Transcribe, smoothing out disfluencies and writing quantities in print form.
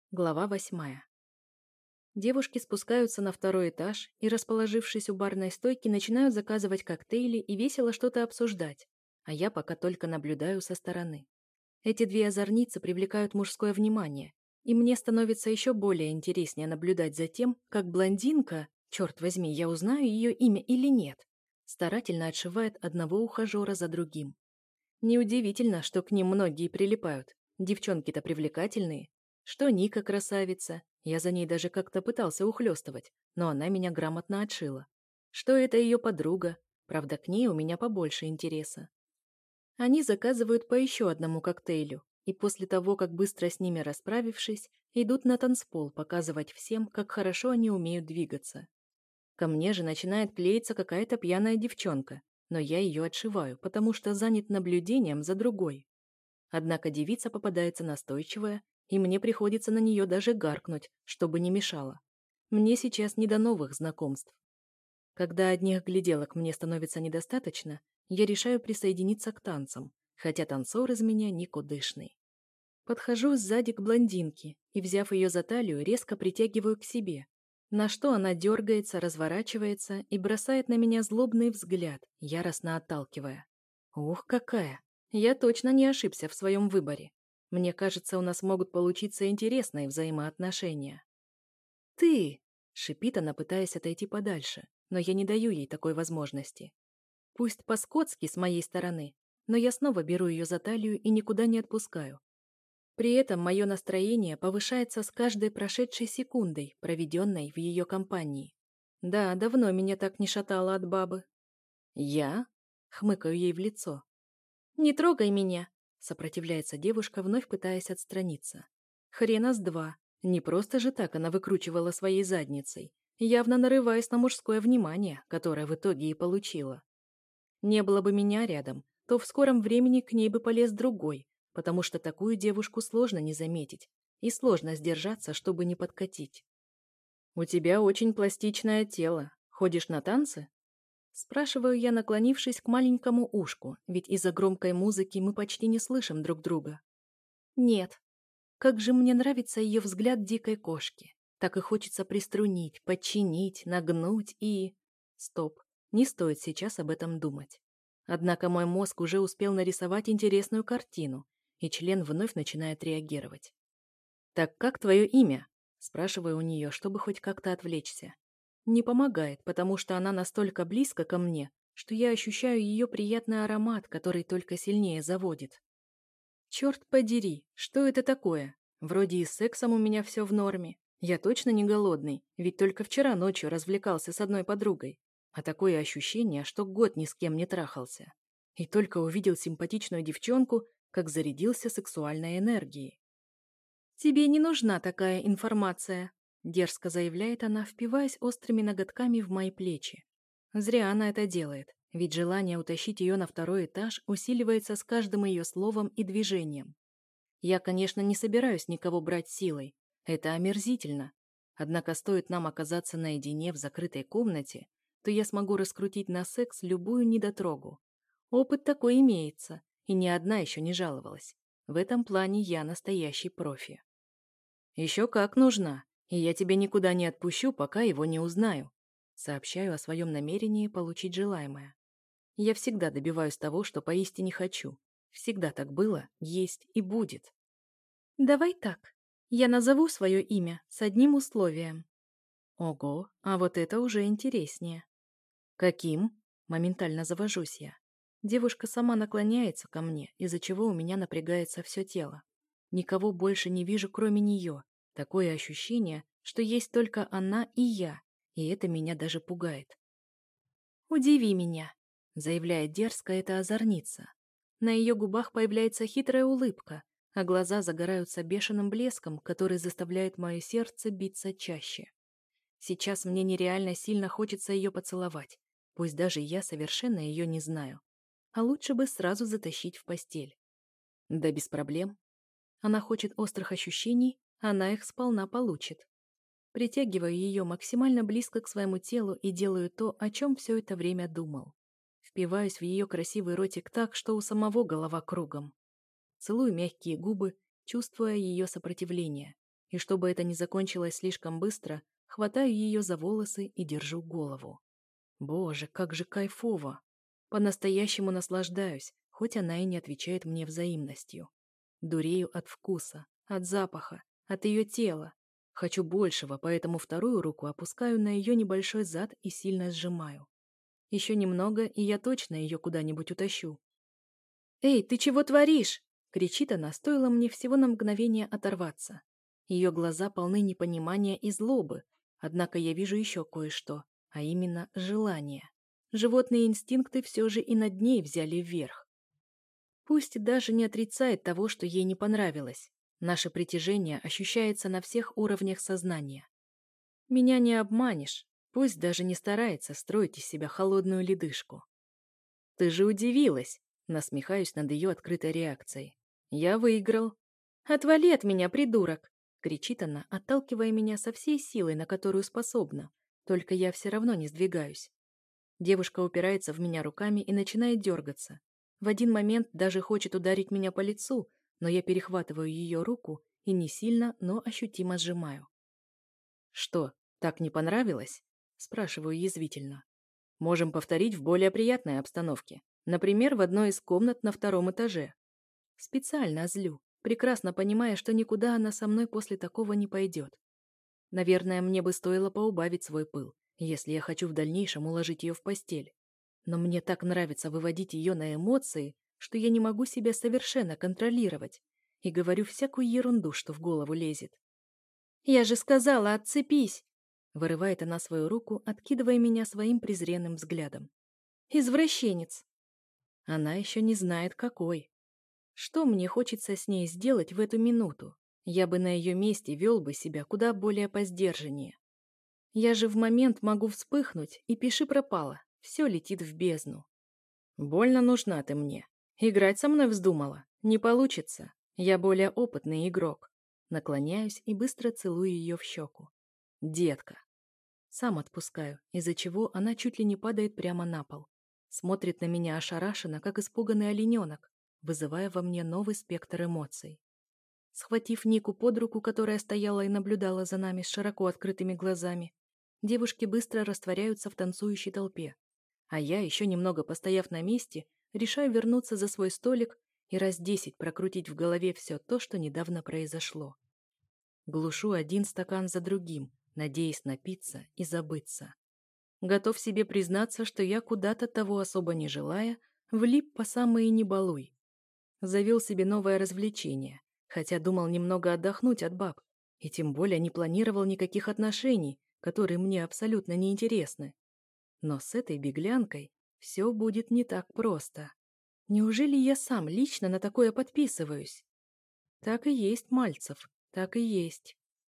Глава 8. Девушки спускаются на второй этаж и, расположившись у барной стойки, начинают заказывать коктейли и весело что-то обсуждать, а я пока только наблюдаю со стороны. Эти две озорницы привлекают мужское внимание, и мне становится еще более интереснее наблюдать за тем, как блондинка, черт возьми, я узнаю ее имя или нет, старательно отшивает одного ухажера за другим. Неудивительно, что к ним многие прилипают. Девчонки-то привлекательные. Что Ника красавица. Я за ней даже как-то пытался ухлёстывать, но она меня грамотно отшила. Что это ее подруга. Правда, к ней у меня побольше интереса. Они заказывают по еще одному коктейлю, и после того, как быстро с ними расправившись, идут на танцпол показывать всем, как хорошо они умеют двигаться. Ко мне же начинает клеиться какая-то пьяная девчонка, но я ее отшиваю, потому что занят наблюдением за другой. Однако девица попадается настойчивая, и мне приходится на нее даже гаркнуть, чтобы не мешала. Мне сейчас не до новых знакомств. Когда одних гляделок мне становится недостаточно, я решаю присоединиться к танцам, хотя танцор из меня никудышный. Подхожу сзади к блондинке и, взяв ее за талию, резко притягиваю к себе, на что она дергается, разворачивается и бросает на меня злобный взгляд, яростно отталкивая. Ух, какая! Я точно не ошибся в своем выборе. Мне кажется, у нас могут получиться интересные взаимоотношения. «Ты!» — шипит она, пытаясь отойти подальше, но я не даю ей такой возможности. Пусть по-скотски с моей стороны, но я снова беру ее за талию и никуда не отпускаю. При этом мое настроение повышается с каждой прошедшей секундой, проведенной в ее компании. Да, давно меня так не шатало от бабы. «Я?» — хмыкаю ей в лицо. «Не трогай меня!» — сопротивляется девушка, вновь пытаясь отстраниться. Хрена с два. Не просто же так она выкручивала своей задницей, явно нарываясь на мужское внимание, которое в итоге и получила. Не было бы меня рядом, то в скором времени к ней бы полез другой, потому что такую девушку сложно не заметить и сложно сдержаться, чтобы не подкатить. «У тебя очень пластичное тело. Ходишь на танцы?» Спрашиваю я, наклонившись к маленькому ушку, ведь из-за громкой музыки мы почти не слышим друг друга. «Нет. Как же мне нравится ее взгляд дикой кошки. Так и хочется приструнить, подчинить, нагнуть и... Стоп, не стоит сейчас об этом думать. Однако мой мозг уже успел нарисовать интересную картину, и член вновь начинает реагировать. «Так как твое имя?» – спрашиваю у нее, чтобы хоть как-то отвлечься. Не помогает, потому что она настолько близко ко мне, что я ощущаю ее приятный аромат, который только сильнее заводит. Черт подери, что это такое? Вроде и с сексом у меня все в норме. Я точно не голодный, ведь только вчера ночью развлекался с одной подругой. А такое ощущение, что год ни с кем не трахался. И только увидел симпатичную девчонку, как зарядился сексуальной энергией. «Тебе не нужна такая информация», — дерзко заявляет она, впиваясь острыми ноготками в мои плечи. Зря она это делает, ведь желание утащить ее на второй этаж усиливается с каждым ее словом и движением. Я, конечно, не собираюсь никого брать силой. Это омерзительно. Однако стоит нам оказаться наедине в закрытой комнате, то я смогу раскрутить на секс любую недотрогу. Опыт такой имеется, и ни одна еще не жаловалась. В этом плане я настоящий профи. «Еще как нужна, и я тебя никуда не отпущу, пока его не узнаю», сообщаю о своем намерении получить желаемое. Я всегда добиваюсь того, что поистине хочу. Всегда так было, есть и будет. «Давай так. Я назову свое имя с одним условием». Ого, а вот это уже интереснее. «Каким?» – моментально завожусь я. Девушка сама наклоняется ко мне, из-за чего у меня напрягается все тело. Никого больше не вижу, кроме нее. Такое ощущение, что есть только она и я, и это меня даже пугает. «Удиви меня», — заявляет дерзко эта озорница. На ее губах появляется хитрая улыбка, а глаза загораются бешеным блеском, который заставляет мое сердце биться чаще. Сейчас мне нереально сильно хочется ее поцеловать, пусть даже я совершенно ее не знаю. А лучше бы сразу затащить в постель. Да без проблем. Она хочет острых ощущений, она их сполна получит. Притягиваю ее максимально близко к своему телу и делаю то, о чем все это время думал. Впиваюсь в ее красивый ротик так, что у самого голова кругом. Целую мягкие губы, чувствуя ее сопротивление. и чтобы это не закончилось слишком быстро, хватаю ее за волосы и держу голову. Боже, как же кайфово! По-настоящему наслаждаюсь, хоть она и не отвечает мне взаимностью. Дурею от вкуса, от запаха, от ее тела. Хочу большего, поэтому вторую руку опускаю на ее небольшой зад и сильно сжимаю. Еще немного, и я точно ее куда-нибудь утащу. «Эй, ты чего творишь?» — кричит она, стоило мне всего на мгновение оторваться. Ее глаза полны непонимания и злобы, однако я вижу еще кое-что, а именно желание. Животные инстинкты все же и над ней взяли вверх. Пусть даже не отрицает того, что ей не понравилось. Наше притяжение ощущается на всех уровнях сознания. Меня не обманешь, пусть даже не старается строить из себя холодную ледышку. «Ты же удивилась!» — насмехаюсь над ее открытой реакцией. «Я выиграл!» «Отвали от меня, придурок!» — кричит она, отталкивая меня со всей силой, на которую способна. Только я все равно не сдвигаюсь. Девушка упирается в меня руками и начинает дергаться. В один момент даже хочет ударить меня по лицу, но я перехватываю ее руку и не сильно, но ощутимо сжимаю. «Что, так не понравилось?» – спрашиваю язвительно. «Можем повторить в более приятной обстановке. Например, в одной из комнат на втором этаже». Специально злю, прекрасно понимая, что никуда она со мной после такого не пойдет. Наверное, мне бы стоило поубавить свой пыл, если я хочу в дальнейшем уложить ее в постель. Но мне так нравится выводить ее на эмоции, что я не могу себя совершенно контролировать и говорю всякую ерунду, что в голову лезет. «Я же сказала, отцепись!» Вырывает она свою руку, откидывая меня своим презренным взглядом. «Извращенец!» Она еще не знает, какой. Что мне хочется с ней сделать в эту минуту? Я бы на ее месте вел бы себя куда более по-сдержаннее. Я же в момент могу вспыхнуть, и пиши пропало. Все летит в бездну. Больно нужна ты мне. Играть со мной вздумала? Не получится. Я более опытный игрок. Наклоняюсь и быстро целую ее в щеку. Детка. Сам отпускаю, из-за чего она чуть ли не падает прямо на пол. Смотрит на меня ошарашенно, как испуганный олененок, вызывая во мне новый спектр эмоций. Схватив Нику под руку, которая стояла и наблюдала за нами с широко открытыми глазами, девушки быстро растворяются в танцующей толпе. А я, еще немного постояв на месте, решаю вернуться за свой столик и раз 10 прокрутить в голове все то, что недавно произошло. Глушу один стакан за другим, надеясь напиться и забыться. Готов себе признаться, что я куда-то того особо не желая, влип по самые не балуй. Завел себе новое развлечение, хотя думал немного отдохнуть от баб, и тем более не планировал никаких отношений, которые мне абсолютно не интересны. Но с этой беглянкой все будет не так просто. Неужели я сам лично на такое подписываюсь? Так и есть, Мальцев, так и есть.